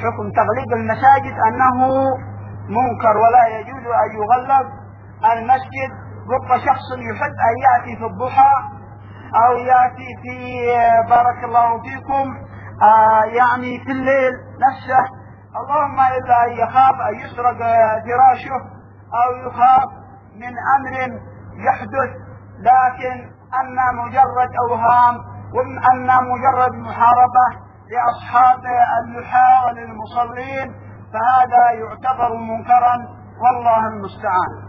حكم تغليق المساجد أنه منكر ولا يجوز أن يغلق المسجد. رب شخص يحب أن يأتي في الضحى أو يأتي في بارك الله فيكم يعني في الليل نفسه، اللهم إلا أن يخاف أن يسرق فراشه أو يخاف من أمر يحدث، لكن أن مجرد أوهام وأن مجرد محاربة لأصحاب اللحى وللمصلين فهذا يعتبر منكرا والله المستعان.